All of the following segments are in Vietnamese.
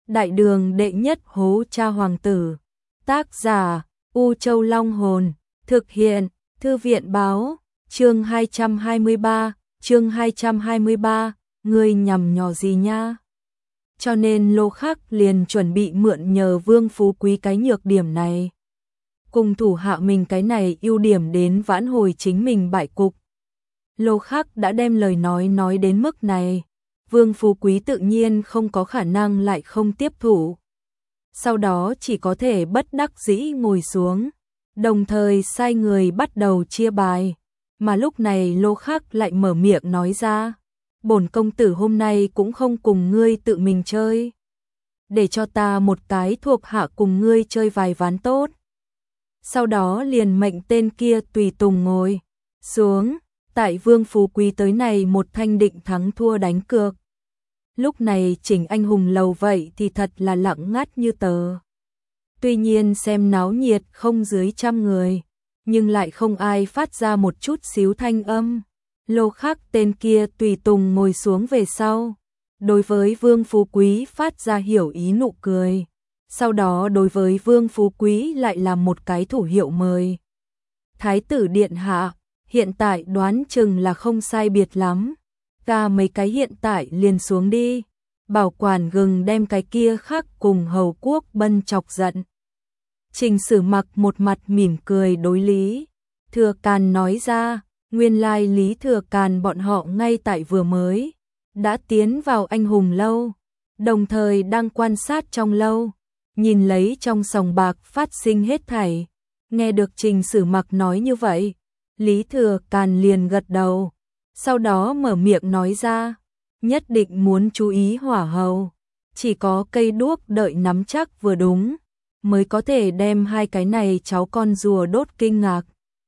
Đại đường đệ nhất hố cha hoàng tử. Tác giả U Châu Long Hồn. Thực hiện Thư viện Báo. Chương 223, ngươi nhằm nhò gì nha? Cho nên Lô Khắc liền chuẩn bị mượn nhờ Vương Phú Quý cái nhược điểm này, cùng thủ hạ mình cái này ưu điểm đến vãn hồi chính mình bại cục. Lô Khắc đã đem lời nói đến mức này, Vương Phú Quý tự nhiên không có khả năng lại không tiếp thủ. Sau đó chỉ có thể bất đắc dĩ ngồi xuống, đồng thời sai người bắt đầu chia bài. Mà lúc này Lô Khắc lại mở miệng nói ra, bổn công tử hôm nay cũng không cùng ngươi tự mình chơi, để cho ta một cái thuộc hạ cùng ngươi chơi vài ván tốt. Sau đó liền mệnh tên kia tùy tùng ngồi xuống, tại Vương Phú Quý tới này một thanh định thắng thua đánh cược. Lúc này chỉnh anh hùng lầu vậy thì thật là lặng ngắt như tờ. Tuy nhiên xem náo nhiệt không dưới 100 người, nhưng lại không ai phát ra một chút xíu thanh âm. Lô Khắc tên kia tùy tùng ngồi xuống về sau, đối với Vương Phú Quý phát ra hiểu ý nụ cười. Sau đó đối với Vương Phú Quý lại làm một cái thủ hiệu mời. Thái tử điện hạ, hiện tại đoán chừng là không sai biệt lắm. Ca mấy cái hiện tại liền xuống đi. Bảo quản gừng đem cái kia khác cùng Hầu Quốc Bân chọc giận. Trình Sử Mặc một mặt mỉm cười đối Lý Thừa Càn nói ra, nguyên lai Lý Thừa Càn bọn họ ngay tại vừa mới đã tiến vào anh hùng lâu, đồng thời đang quan sát trong lâu, nhìn lấy trong sòng bạc phát sinh hết thảy. Nghe được Trình Sử Mặc nói như vậy, Lý Thừa Càn liền gật đầu, sau đó mở miệng nói ra, nhất định muốn chú ý hỏa hầu, chỉ có cây đuốc đợi nắm chắc vừa đúng, mới có thể đem hai cái này cháu con rùa đốt kinh ngạc.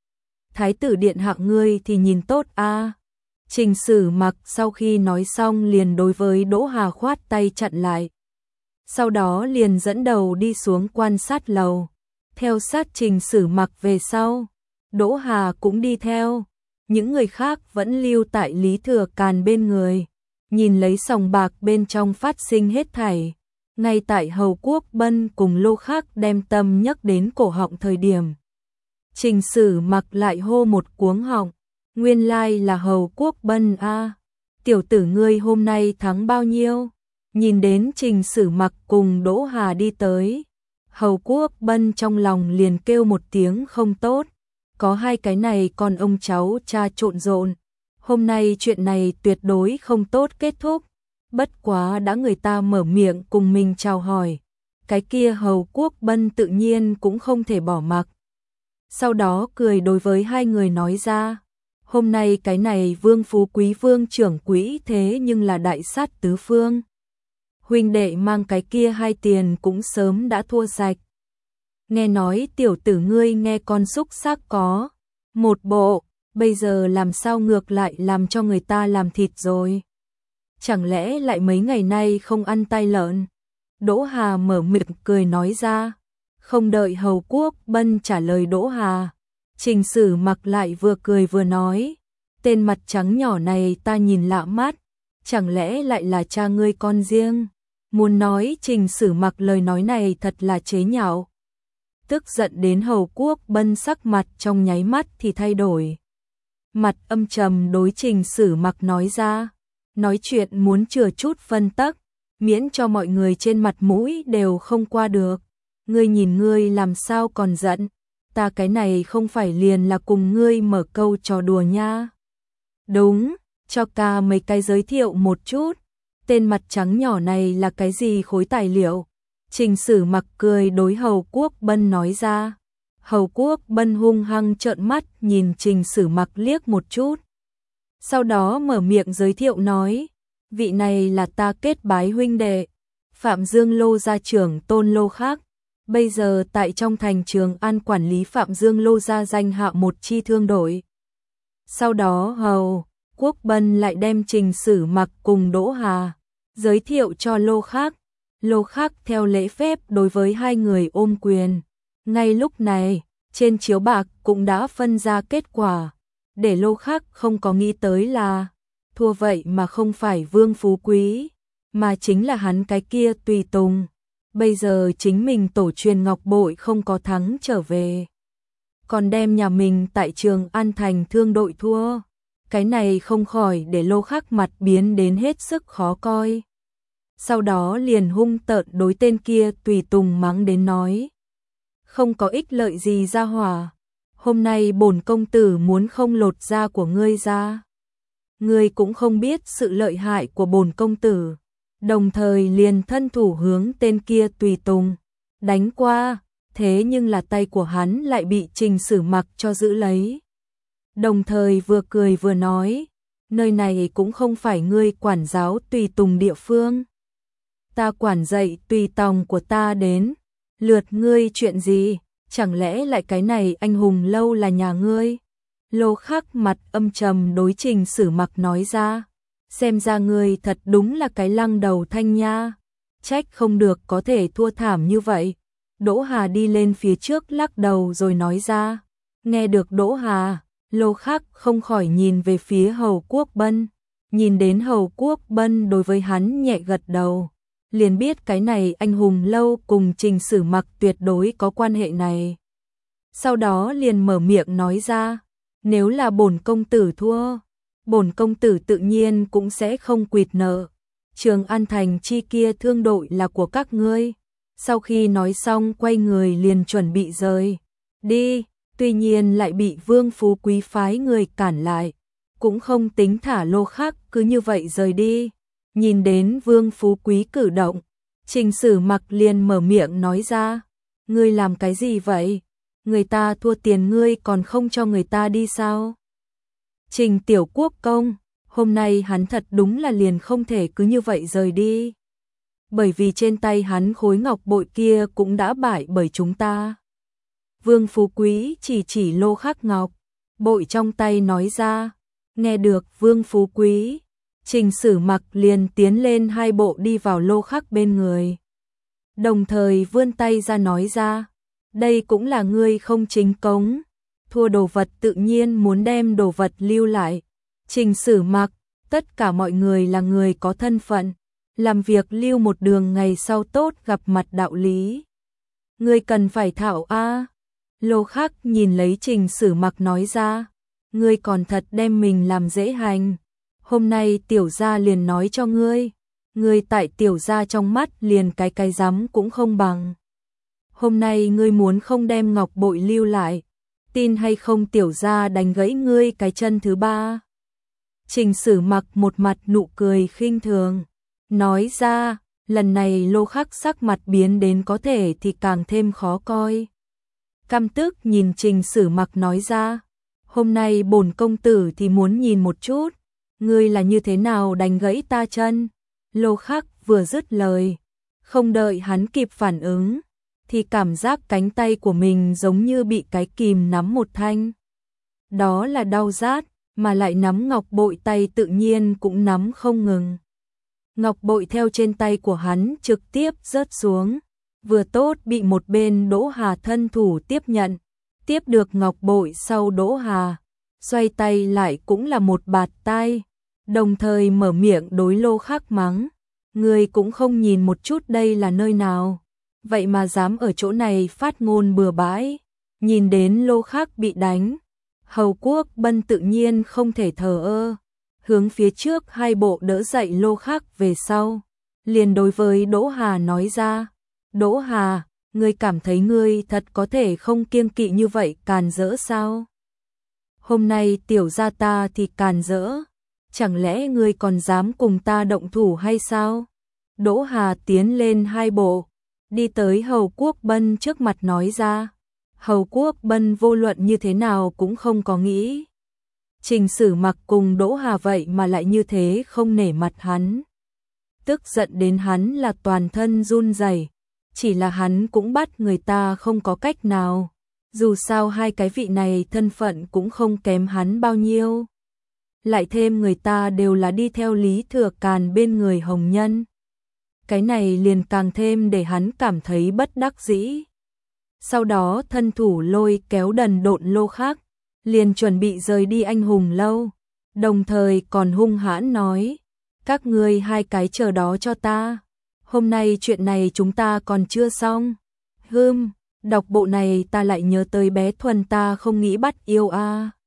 Thái tử điện hạ ngươi thì nhìn tốt a. Trình Sử Mặc sau khi nói xong liền đối với Đỗ Hà khoát tay chặn lại. Sau đó liền dẫn đầu đi xuống quan sát lầu. Theo sát Trình Sử Mặc về sau, Đỗ Hà cũng đi theo. Những người khác vẫn lưu tại Lý Thừa Càn bên người, nhìn lấy sòng bạc bên trong phát sinh hết thảy. Ngay tại Hầu Quốc Bân cùng Lô Khắc đem tâm nhắc đến cổ họng thời điểm, Trình Sử Mặc lại hô một cuống họng, nguyên lai là Hầu Quốc Bân a. Tiểu tử ngươi hôm nay thắng bao nhiêu? Nhìn đến Trình Sử Mặc cùng Đỗ Hà đi tới, Hầu Quốc Bân trong lòng liền kêu một tiếng không tốt, có hai cái này con ông cháu cha trộn rộn, hôm nay chuyện này tuyệt đối không tốt kết thúc. Bất quá đã người ta mở miệng cùng mình chào hỏi, cái kia Hầu Quốc Bân tự nhiên cũng không thể bỏ mặc. Sau đó cười đối với hai người nói ra, hôm nay cái này Vương Phú Quý Vương trưởng quỹ thế nhưng là đại sát tứ phương. Huynh đệ mang cái kia hai tiền cũng sớm đã thua sạch. Nghe nói tiểu tử ngươi nghe con xúc xác có một bộ, bây giờ làm sao ngược lại làm cho người ta làm thịt rồi? Chẳng lẽ lại mấy ngày nay không ăn tai lợn? Đỗ Hà mở miệng cười nói ra. Không đợi Hầu Quốc Bân trả lời Đỗ Hà, Trình Sử Mặc lại vừa cười vừa nói, tên mặt trắng nhỏ này ta nhìn lạ mắt, chẳng lẽ lại là cha ngươi con riêng? Muốn nói Trình Sử Mặc lời nói này thật là chế nhạo. Tức giận đến Hầu Quốc Bân sắc mặt trong nháy mắt thì thay đổi. Mặt âm trầm đối Trình Sử Mặc nói ra, nói chuyện muốn chừa chút phân tắc, miễn cho mọi người trên mặt mũi đều không qua được. Ngươi nhìn ngươi làm sao còn giận, ta cái này không phải liền là cùng ngươi mở câu trò đùa nha. Đúng, cho ca mấy cái giới thiệu một chút, tên mặt trắng nhỏ này là cái gì khối tài liệu? Trình Sử Mặc cười đối Hầu Quốc Bân nói ra. Hầu Quốc Bân hung hăng trợn mắt nhìn Trình Sử Mặc liếc một chút. Sau đó mở miệng giới thiệu nói, vị này là ta kết bái huynh đệ, Phạm Dương Lô gia trưởng Tôn Lô Khắc. Bây giờ tại trong thành Trường An quản lý Phạm Dương Lô gia danh hạ một chi thương đội. Sau đó Hầu Quốc Bân lại đem Trình Sử Mặc cùng Đỗ Hà giới thiệu cho Lô Khắc. Lô Khắc theo lễ phép đối với hai người ôm quyền. Ngay lúc này, trên chiếu bạc cũng đã phân ra kết quả. Để Lô Khắc không có nghĩ tới là thua vậy mà không phải Vương Phú Quý. mà chính là hắn cái kia tùy tùng. Bây giờ chính mình tổ truyền ngọc bội không có thắng trở về, còn đem nhà mình tại Trường An Thành thương đội thua. Cái này không khỏi để Lô Khắc mặt biến đến hết sức khó coi. Sau đó liền hung tợn đối tên kia tùy tùng mắng đến nói: không có ích lợi gì ra hỏa, hôm nay bổn công tử muốn không lột da của ngươi ra, ngươi cũng không biết sự lợi hại của bổn công tử. Đồng thời liền thân thủ hướng tên kia tùy tùng đánh qua, thế nhưng là tay của hắn lại bị Trình Sử Mặc cho giữ lấy. Đồng thời vừa cười vừa nói: nơi này cũng không phải ngươi quản giáo tùy tùng địa phương, ta quản dạy tùy tòng của ta đến, lượt ngươi chuyện gì, chẳng lẽ lại cái này anh hùng lâu là nhà ngươi? Lô Khắc mặt âm trầm đối Trình Sử Mặc nói ra: xem ra ngươi thật đúng là cái lăng đầu thanh nha, trách không được có thể thua thảm như vậy. Đỗ Hà đi lên phía trước lắc đầu rồi nói ra. Nghe được Đỗ Hà, Lô Khắc không khỏi nhìn về phía Hầu Quốc Bân, nhìn đến Hầu Quốc Bân đối với hắn nhẹ gật đầu, liền biết cái này anh hùng lâu cùng Trình Sử Mặc tuyệt đối có quan hệ này. Sau đó liền mở miệng nói ra: nếu là bổn công tử thua, bổn công tử tự nhiên cũng sẽ không quỵt nợ. Trường An Thành chi kia thương đội là của các ngươi. Sau khi nói xong quay người liền chuẩn bị rời đi, tuy nhiên lại bị Vương Phú Quý phái người cản lại, cũng không tính thả Lô Khắc cứ như vậy rời đi. Nhìn đến Vương Phú Quý cử động, Trình Sử Mặc liền mở miệng nói ra: ngươi làm cái gì vậy? Người ta thua tiền ngươi còn không cho người ta đi sao? Trình Tiểu Quốc công, hôm nay hắn thật đúng là liền không thể cứ như vậy rời đi. Bởi vì trên tay hắn khối ngọc bội kia cũng đã bại bởi chúng ta. Vương Phú Quý chỉ Lô Khắc ngọc bội trong tay nói ra. Nghe được Vương Phú Quý, Trình Sử Mặc liền tiến lên hai bộ đi vào Lô Khắc bên người, đồng thời vươn tay ra nói ra: đây cũng là ngươi không chính cống, thua đồ vật tự nhiên muốn đem đồ vật lưu lại. Trình Sử Mặc, tất cả mọi người là người có thân phận, làm việc lưu một đường ngày sau tốt gặp mặt đạo lý. Ngươi cần phải thạo a. Lô Khắc nhìn lấy Trình Sử Mặc nói ra: ngươi còn thật đem mình làm dễ hành. Hôm nay tiểu gia liền nói cho ngươi, ngươi tại tiểu gia trong mắt liền cái rắm cũng không bằng. Hôm nay ngươi muốn không đem ngọc bội lưu lại, tin hay không tiểu gia đánh gãy ngươi cái chân thứ ba. Trình Sử Mặc một mặt nụ cười khinh thường nói ra. Lần này Lô Khắc sắc mặt biến đến có thể thì càng thêm khó coi. Căm tức nhìn Trình Sử Mặc nói ra: hôm nay bổn công tử thì muốn nhìn một chút, ngươi là như thế nào đánh gãy ta chân. Lô Khắc vừa dứt lời, không đợi hắn kịp phản ứng, thì cảm giác cánh tay của mình giống như bị cái kìm nắm một thanh. Đó là đau rát, mà lại nắm ngọc bội tay tự nhiên cũng nắm không ngừng. Ngọc bội theo trên tay của hắn trực tiếp rớt xuống, vừa tốt bị một bên Đỗ Hà thân thủ tiếp nhận. Tiếp được ngọc bội sau Đỗ Hà, xoay tay lại cũng là một bạt tai, đồng thời mở miệng đối Lô Khắc mắng: ngươi cũng không nhìn một chút đây là nơi nào, vậy mà dám ở chỗ này phát ngôn bừa bãi. Nhìn đến Lô Khắc bị đánh, Hầu Quốc Bân tự nhiên không thể thờ ơ, hướng phía trước hai bộ đỡ dậy Lô Khắc về sau, liền đối với Đỗ Hà nói ra: Đỗ Hà, ngươi cảm thấy ngươi thật có thể không kiêng kỵ như vậy càn rỡ sao? Hôm nay tiểu gia ta thì càn rỡ, chẳng lẽ ngươi còn dám cùng ta động thủ hay sao? Đỗ Hà tiến lên hai bộ, đi tới Hầu Quốc Bân trước mặt nói ra. Hầu Quốc Bân vô luận như thế nào cũng không có nghĩ Trình Sử Mặc cùng Đỗ Hà vậy mà lại như thế không nể mặt hắn. Tức giận đến hắn là toàn thân run rẩy, chỉ là hắn cũng bắt người ta không có cách nào. Dù sao hai cái vị này thân phận cũng không kém hắn bao nhiêu. Lại thêm người ta đều là đi theo Lý Thừa Càn bên người Hồng Nhân. Cái này liền càng thêm để hắn cảm thấy bất đắc dĩ. Sau đó thân thủ lôi kéo đần độn Lô Khắc, liền chuẩn bị rời đi anh hùng lâu, đồng thời còn hung hãn nói: Các ngươi hai cái chờ đó cho ta. Hôm nay chuyện này chúng ta còn chưa xong. Đọc bộ này ta lại nhớ tới bé Thuần ta không nghĩ bắt yêu a.